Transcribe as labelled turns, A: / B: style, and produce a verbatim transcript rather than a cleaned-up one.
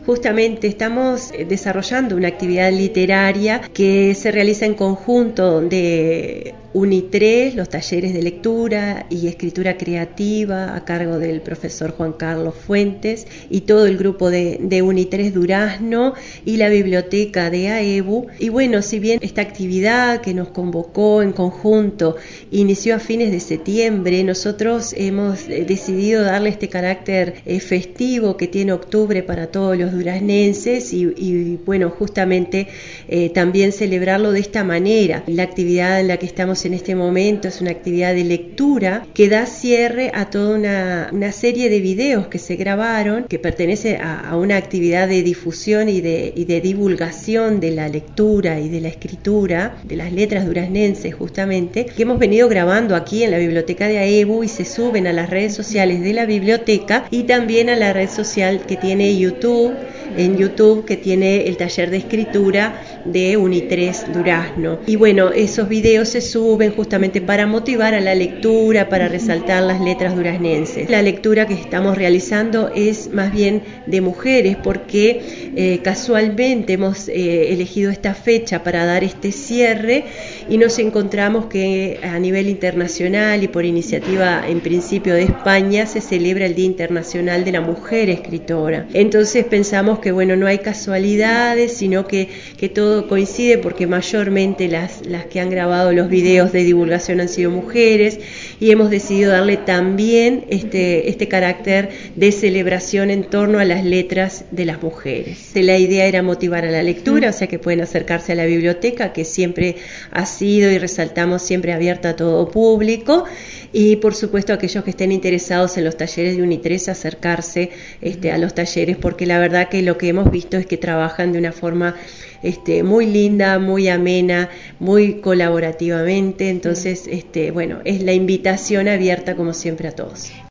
A: Justamente estamos desarrollando una actividad literaria que se realiza en conjunto de UNITRES, los talleres de lectura y escritura creativa a cargo del profesor Juan Carlos Fuentes, y todo el grupo de, de UNITRES Durazno y la biblioteca de AEBU. Y bueno, si bien esta actividad que nos convocó en conjunto inició a fines de septiembre, nosotros hemos decidido darle este carácter eh, festivo que tiene octubre para todos los duraznenses y, y bueno, justamente eh, también celebrarlo de esta manera. La actividad en la que estamos en este momento es una actividad de lectura que da cierre a toda una, una serie de videos que se grabaron, que pertenece a, a una actividad de difusión y de, y de divulgación de la lectura y de la escritura, de las letras duraznenses justamente, que hemos venido grabando aquí en la biblioteca de AEBU y se suben a las redes sociales de la biblioteca y también a la red social que tiene YouTube, en YouTube, que tiene el taller de escritura de UNITRES Durazno. Y bueno, esos videos se suben justamente para motivar a la lectura, para resaltar las letras duraznenses. La lectura que estamos realizando es más bien de mujeres porque eh, casualmente hemos eh, elegido esta fecha para dar este cierre y nos encontramos que a nivel internacional y por iniciativa en principio de España se celebra el Día Internacional de la Mujer Escritora. Entonces pensamos que bueno, no hay casualidades, sino que, que todo coincide porque mayormente las, las que han grabado los videos de divulgación han sido mujeres y hemos decidido darle también este, este carácter de celebración en torno a las letras de las mujeres. La idea era motivar a la lectura, o sea que pueden acercarse a la biblioteca, que siempre ha sido y resaltamos siempre abierta a todo público, y por supuesto aquellos que estén interesados en los talleres de UNITRES acercarse este, a los talleres, porque la verdad que lo que hemos visto es que trabajan de una forma este, muy linda, muy amena, muy colaborativamente. Entonces este, bueno, es la invitación abierta como siempre a todos.